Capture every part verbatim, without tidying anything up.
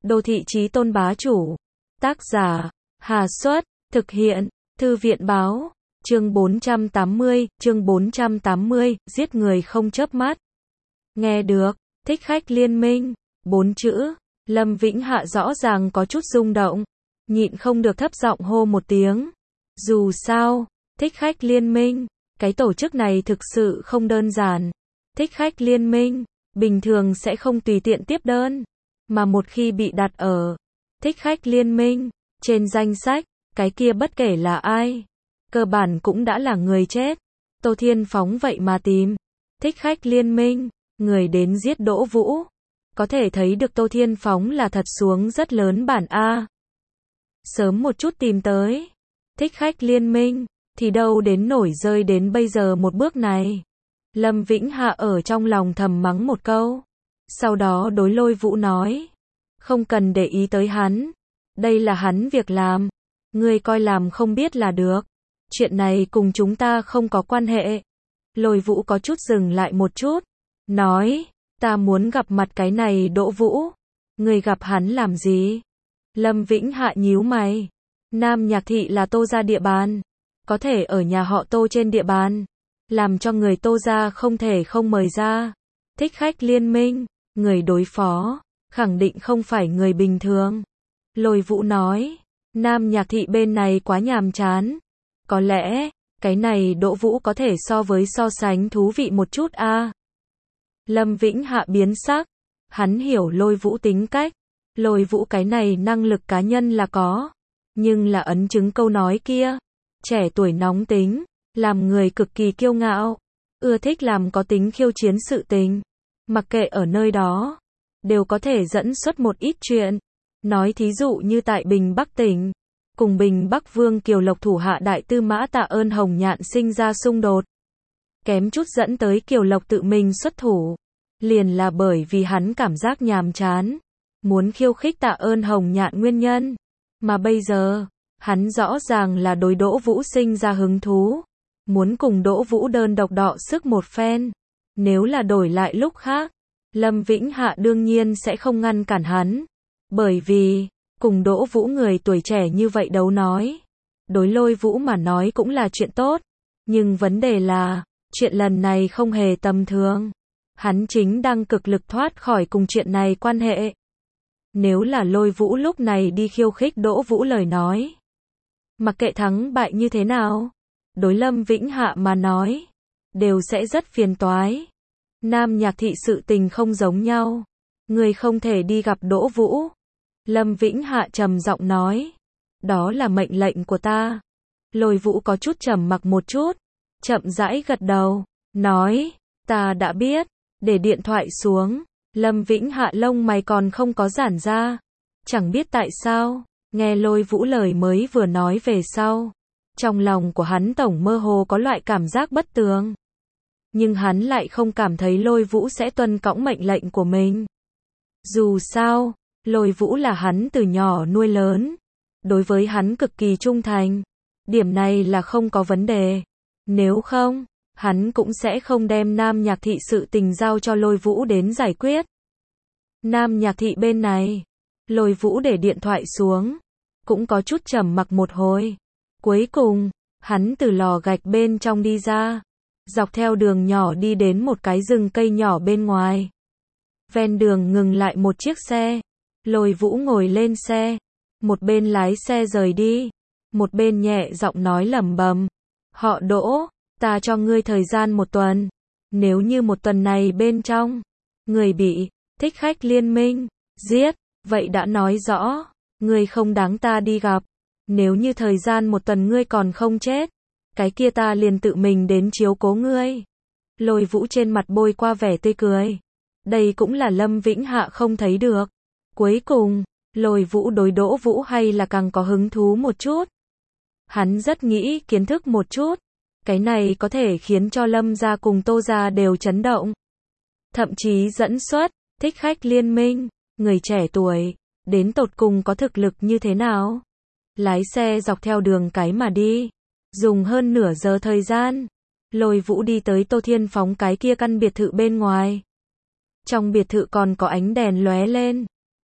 Đô thị chí tôn bá chủ. Tác giả, Hà Xuất, thực hiện, Thư viện báo, chương bốn trăm tám mươi, chương bốn trăm tám mươi, giết người không chớp mắt. Nghe được, thích khách liên minh, bốn chữ, Lâm Vĩnh Hạ rõ ràng có chút rung động, nhịn không được thấp giọng hô một tiếng. Dù sao, thích khách liên minh, cái tổ chức này thực sự không đơn giản. Thích khách liên minh, bình thường sẽ không tùy tiện tiếp đơn, mà một khi bị đặt ở thích khách liên minh, trên danh sách, cái kia bất kể là ai, cơ bản cũng đã là người chết. Tô Thiên Phóng vậy mà tìm thích khách liên minh, người đến giết Đỗ Vũ. Có thể thấy được Tô Thiên Phóng là thật xuống rất lớn bản A. Sớm một chút tìm tới thích khách liên minh, thì đâu đến nổi rơi đến bây giờ một bước này. Lâm Vĩnh Hạ ở trong lòng thầm mắng một câu. Sau đó đối Lôi Vũ nói. Không cần để ý tới hắn. Đây là hắn việc làm. Ngươi coi làm không biết là được. Chuyện này cùng chúng ta không có quan hệ. Lôi Vũ có chút dừng lại một chút. Nói, ta muốn gặp mặt cái này Đỗ Vũ. Ngươi gặp hắn làm gì? Lâm Vĩnh Hạ nhíu mày. Nam Nhạc Thị là Tô gia địa bàn. Có thể ở nhà họ Tô trên địa bàn. Làm cho người Tô gia không thể không mời ra. Thích khách liên minh, người đối phó, khẳng định không phải người bình thường. Lôi Vũ nói, Nam Nhạc Thị bên này quá nhàm chán. Có lẽ, cái này Đỗ Vũ có thể so với so sánh thú vị một chút a. À. Lâm Vĩnh Hạ biến sắc, hắn hiểu Lôi Vũ tính cách. Lôi Vũ cái này năng lực cá nhân là có, nhưng là ấn chứng câu nói kia. Trẻ tuổi nóng tính, làm người cực kỳ kiêu ngạo, ưa thích làm có tính khiêu chiến sự tình. Mặc kệ ở nơi đó, đều có thể dẫn xuất một ít chuyện. Nói thí dụ như tại Bình Bắc tỉnh, cùng Bình Bắc Vương Kiều Lộc thủ hạ đại tư mã Tạ Ơn Hồng Nhạn sinh ra xung đột. Kém chút dẫn tới Kiều Lộc tự mình xuất thủ. Liền là bởi vì hắn cảm giác nhàm chán, muốn khiêu khích Tạ Ơn Hồng Nhạn nguyên nhân. Mà bây giờ, hắn rõ ràng là đối Đỗ Vũ sinh ra hứng thú, muốn cùng Đỗ Vũ đơn độc đọ sức một phen. Nếu là đổi lại lúc khác, Lâm Vĩnh Hạ đương nhiên sẽ không ngăn cản hắn, bởi vì, cùng Đỗ Vũ người tuổi trẻ như vậy đấu nói, đối Lôi Vũ mà nói cũng là chuyện tốt, nhưng vấn đề là, chuyện lần này không hề tầm thường. Hắn chính đang cực lực thoát khỏi cùng chuyện này quan hệ. Nếu là Lôi Vũ lúc này đi khiêu khích Đỗ Vũ lời nói, mặc kệ thắng bại như thế nào, đối Lâm Vĩnh Hạ mà nói, đều sẽ rất phiền toái. Nam Nhạc Thị sự tình không giống nhau, người không thể đi gặp Đỗ Vũ. Lâm Vĩnh Hạ trầm giọng nói, đó là mệnh lệnh của ta. Lôi Vũ có chút trầm mặc một chút, chậm rãi gật đầu, nói, ta đã biết. Để điện thoại xuống, Lâm Vĩnh Hạ lông mày còn không có giãn ra. Chẳng biết tại sao, nghe Lôi Vũ lời mới vừa nói về sau, trong lòng của hắn tổng mơ hồ có loại cảm giác bất tường. Nhưng hắn lại không cảm thấy Lôi Vũ sẽ tuân cõng mệnh lệnh của mình. Dù sao, Lôi Vũ là hắn từ nhỏ nuôi lớn, đối với hắn cực kỳ trung thành. Điểm này là không có vấn đề. Nếu không, hắn cũng sẽ không đem Nam Nhạc Thị sự tình giao cho Lôi Vũ đến giải quyết. Nam Nhạc Thị bên này, Lôi Vũ để điện thoại xuống, cũng có chút trầm mặc một hồi. Cuối cùng, hắn từ lò gạch bên trong đi ra, dọc theo đường nhỏ đi đến một cái rừng cây nhỏ bên ngoài. Ven đường ngừng lại một chiếc xe, Lôi Vũ ngồi lên xe, một bên lái xe rời đi, một bên nhẹ giọng nói lẩm bẩm, họ Đỗ, ta cho ngươi thời gian một tuần, nếu như một tuần này bên trong, người bị thích khách liên minh giết, vậy đã nói rõ, ngươi không đáng ta đi gặp. Nếu như thời gian một tuần ngươi còn không chết, cái kia ta liền tự mình đến chiếu cố ngươi. Lôi Vũ trên mặt bôi qua vẻ tươi cười. Đây cũng là Lâm Vĩnh Hạ không thấy được. Cuối cùng, Lôi Vũ đối Đỗ Vũ hay là càng có hứng thú một chút. Hắn rất nghĩ kiến thức một chút. Cái này có thể khiến cho Lâm gia cùng Tô gia đều chấn động. Thậm chí dẫn xuất, thích khách liên minh, người trẻ tuổi, đến tột cùng có thực lực như thế nào. Lái xe dọc theo đường cái mà đi, dùng hơn nửa giờ thời gian, Lôi Vũ đi tới Tô Thiên Phóng cái kia căn biệt thự bên ngoài. Trong biệt thự còn có ánh đèn lóe lên,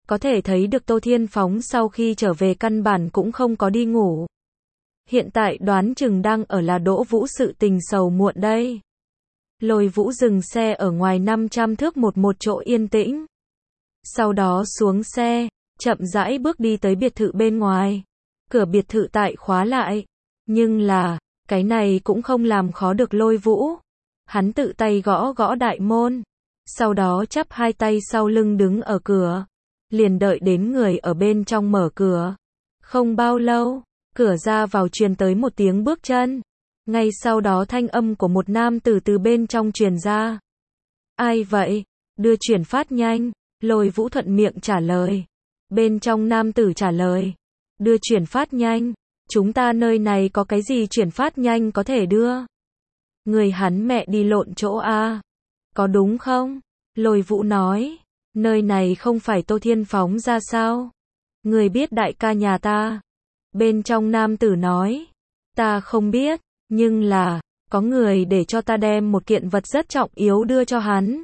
Có thể thấy được Tô Thiên Phóng sau khi trở về căn bản cũng không có đi ngủ. Hiện tại đoán chừng đang ở là Đỗ Vũ sự tình sầu muộn đây. Lôi Vũ dừng xe ở ngoài năm trăm thước một một chỗ yên tĩnh. Sau đó xuống xe, chậm rãi bước đi tới biệt thự bên ngoài. Cửa biệt thự tại khóa lại. Nhưng là, cái này cũng không làm khó được Lôi Vũ. Hắn tự tay gõ gõ đại môn. Sau đó chắp hai tay sau lưng đứng ở cửa. Liền đợi đến người ở bên trong mở cửa. Không bao lâu, cửa ra vào truyền tới một tiếng bước chân. Ngay sau đó thanh âm của một nam tử từ bên trong truyền ra. Ai vậy? Đưa chuyển phát nhanh. Lôi Vũ thuận miệng trả lời. Bên trong nam tử trả lời. Đưa chuyển phát nhanh. Chúng ta nơi này có cái gì chuyển phát nhanh có thể đưa? Người hắn mẹ đi lộn chỗ a. Có đúng không? Lôi Vũ nói. Nơi này không phải Tô Thiên Phóng ra sao? Người biết đại ca nhà ta? Bên trong nam tử nói. Ta không biết, nhưng là, có người để cho ta đem một kiện vật rất trọng yếu đưa cho hắn.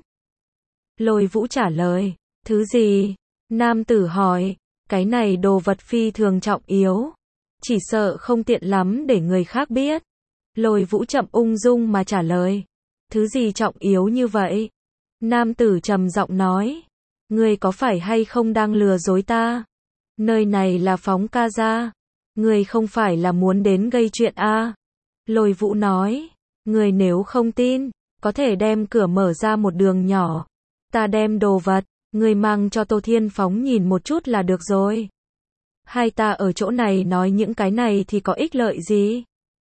Lôi Vũ trả lời. Thứ gì? Nam tử hỏi. Cái này đồ vật phi thường trọng yếu. Chỉ sợ không tiện lắm để người khác biết. Lôi Vũ chậm ung dung mà trả lời. Thứ gì trọng yếu như vậy? Nam tử trầm giọng nói. Ngươi có phải hay không đang lừa dối ta? Nơi này là Phóng ca gia. Ngươi không phải là muốn đến gây chuyện a? Lôi Vũ nói. Ngươi nếu không tin, có thể đem cửa mở ra một đường nhỏ. Ta đem đồ vật, ngươi mang cho Tô Thiên Phóng nhìn một chút là được rồi. Hai ta ở chỗ này nói những cái này thì có ích lợi gì?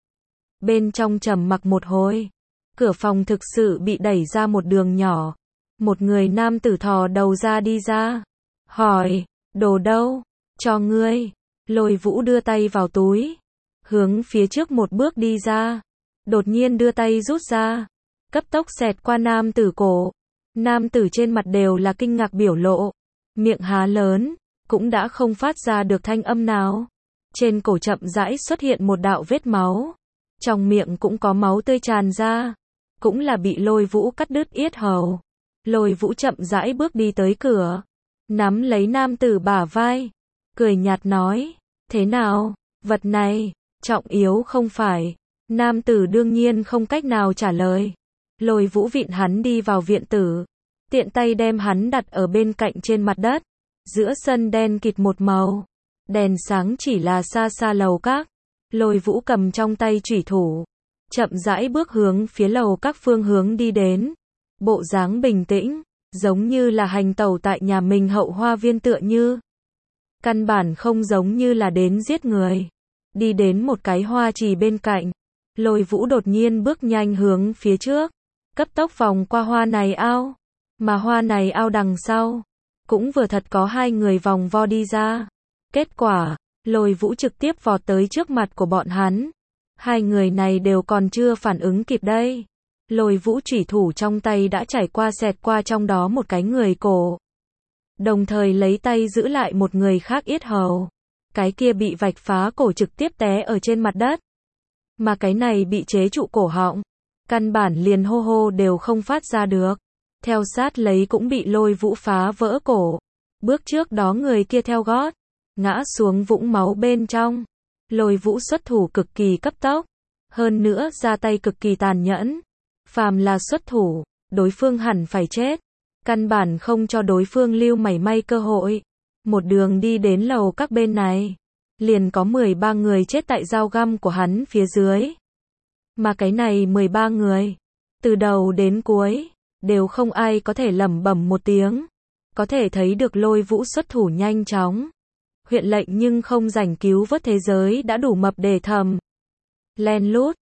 Bên trong trầm mặc một hồi. Cửa phòng thực sự bị đẩy ra một đường nhỏ. Một người nam tử thò đầu ra đi ra. Hỏi, đồ đâu? Cho ngươi. Lôi Vũ đưa tay vào túi. Hướng phía trước một bước đi ra. Đột nhiên đưa tay rút ra. Cấp tốc xẹt qua nam tử cổ. Nam tử trên mặt đều là kinh ngạc biểu lộ. Miệng há lớn. Cũng đã không phát ra được thanh âm nào. Trên cổ chậm rãi xuất hiện một đạo vết máu. Trong miệng cũng có máu tươi tràn ra. Cũng là bị Lôi Vũ cắt đứt yết hầu. Lôi Vũ chậm rãi bước đi tới cửa. Nắm lấy nam tử bả vai. Cười nhạt nói. Thế nào? Vật này, trọng yếu không phải? Nam tử đương nhiên không cách nào trả lời. Lôi Vũ vịn hắn đi vào viện tử. Tiện tay đem hắn đặt ở bên cạnh trên mặt đất. Giữa sân đen kịt một màu. Đèn sáng chỉ là xa xa lầu các. Lôi Vũ cầm trong tay chủy thủ. Chậm rãi bước hướng phía lầu các phương hướng đi đến. Bộ dáng bình tĩnh, giống như là hành tẩu tại nhà mình hậu hoa viên tựa như. Căn bản không giống như là đến giết người. Đi đến một cái hoa trì bên cạnh. Lôi Vũ đột nhiên bước nhanh hướng phía trước. Cấp tốc vòng qua hoa này ao. Mà hoa này ao đằng sau. Cũng vừa thật có hai người vòng vo đi ra. Kết quả, Lôi Vũ trực tiếp vọt tới trước mặt của bọn hắn. Hai người này đều còn chưa phản ứng kịp đây. Lôi Vũ chủy thủ trong tay đã trải qua xẹt qua trong đó một cái người cổ. Đồng thời lấy tay giữ lại một người khác yết hầu. Cái kia bị vạch phá cổ trực tiếp té ở trên mặt đất. Mà cái này bị chế trụ cổ họng. Căn bản liền hô hô đều không phát ra được. Theo sát lấy cũng bị Lôi Vũ phá vỡ cổ. Bước trước đó người kia theo gót. Ngã xuống vũng máu bên trong. Lôi Vũ xuất thủ cực kỳ cấp tốc. Hơn nữa ra tay cực kỳ tàn nhẫn. Phàm là xuất thủ, đối phương hẳn phải chết. Căn bản không cho đối phương lưu mảy may cơ hội. Một đường đi đến lầu các bên này. Liền có mười ba người chết tại dao găm của hắn phía dưới. Mà cái này mười ba người. Từ đầu đến cuối. Đều không ai có thể lẩm bẩm một tiếng. Có thể thấy được Lôi Vũ xuất thủ nhanh chóng. Huyện lệnh nhưng không rảnh cứu vớt thế giới đã đủ mập để thầm. Len lút.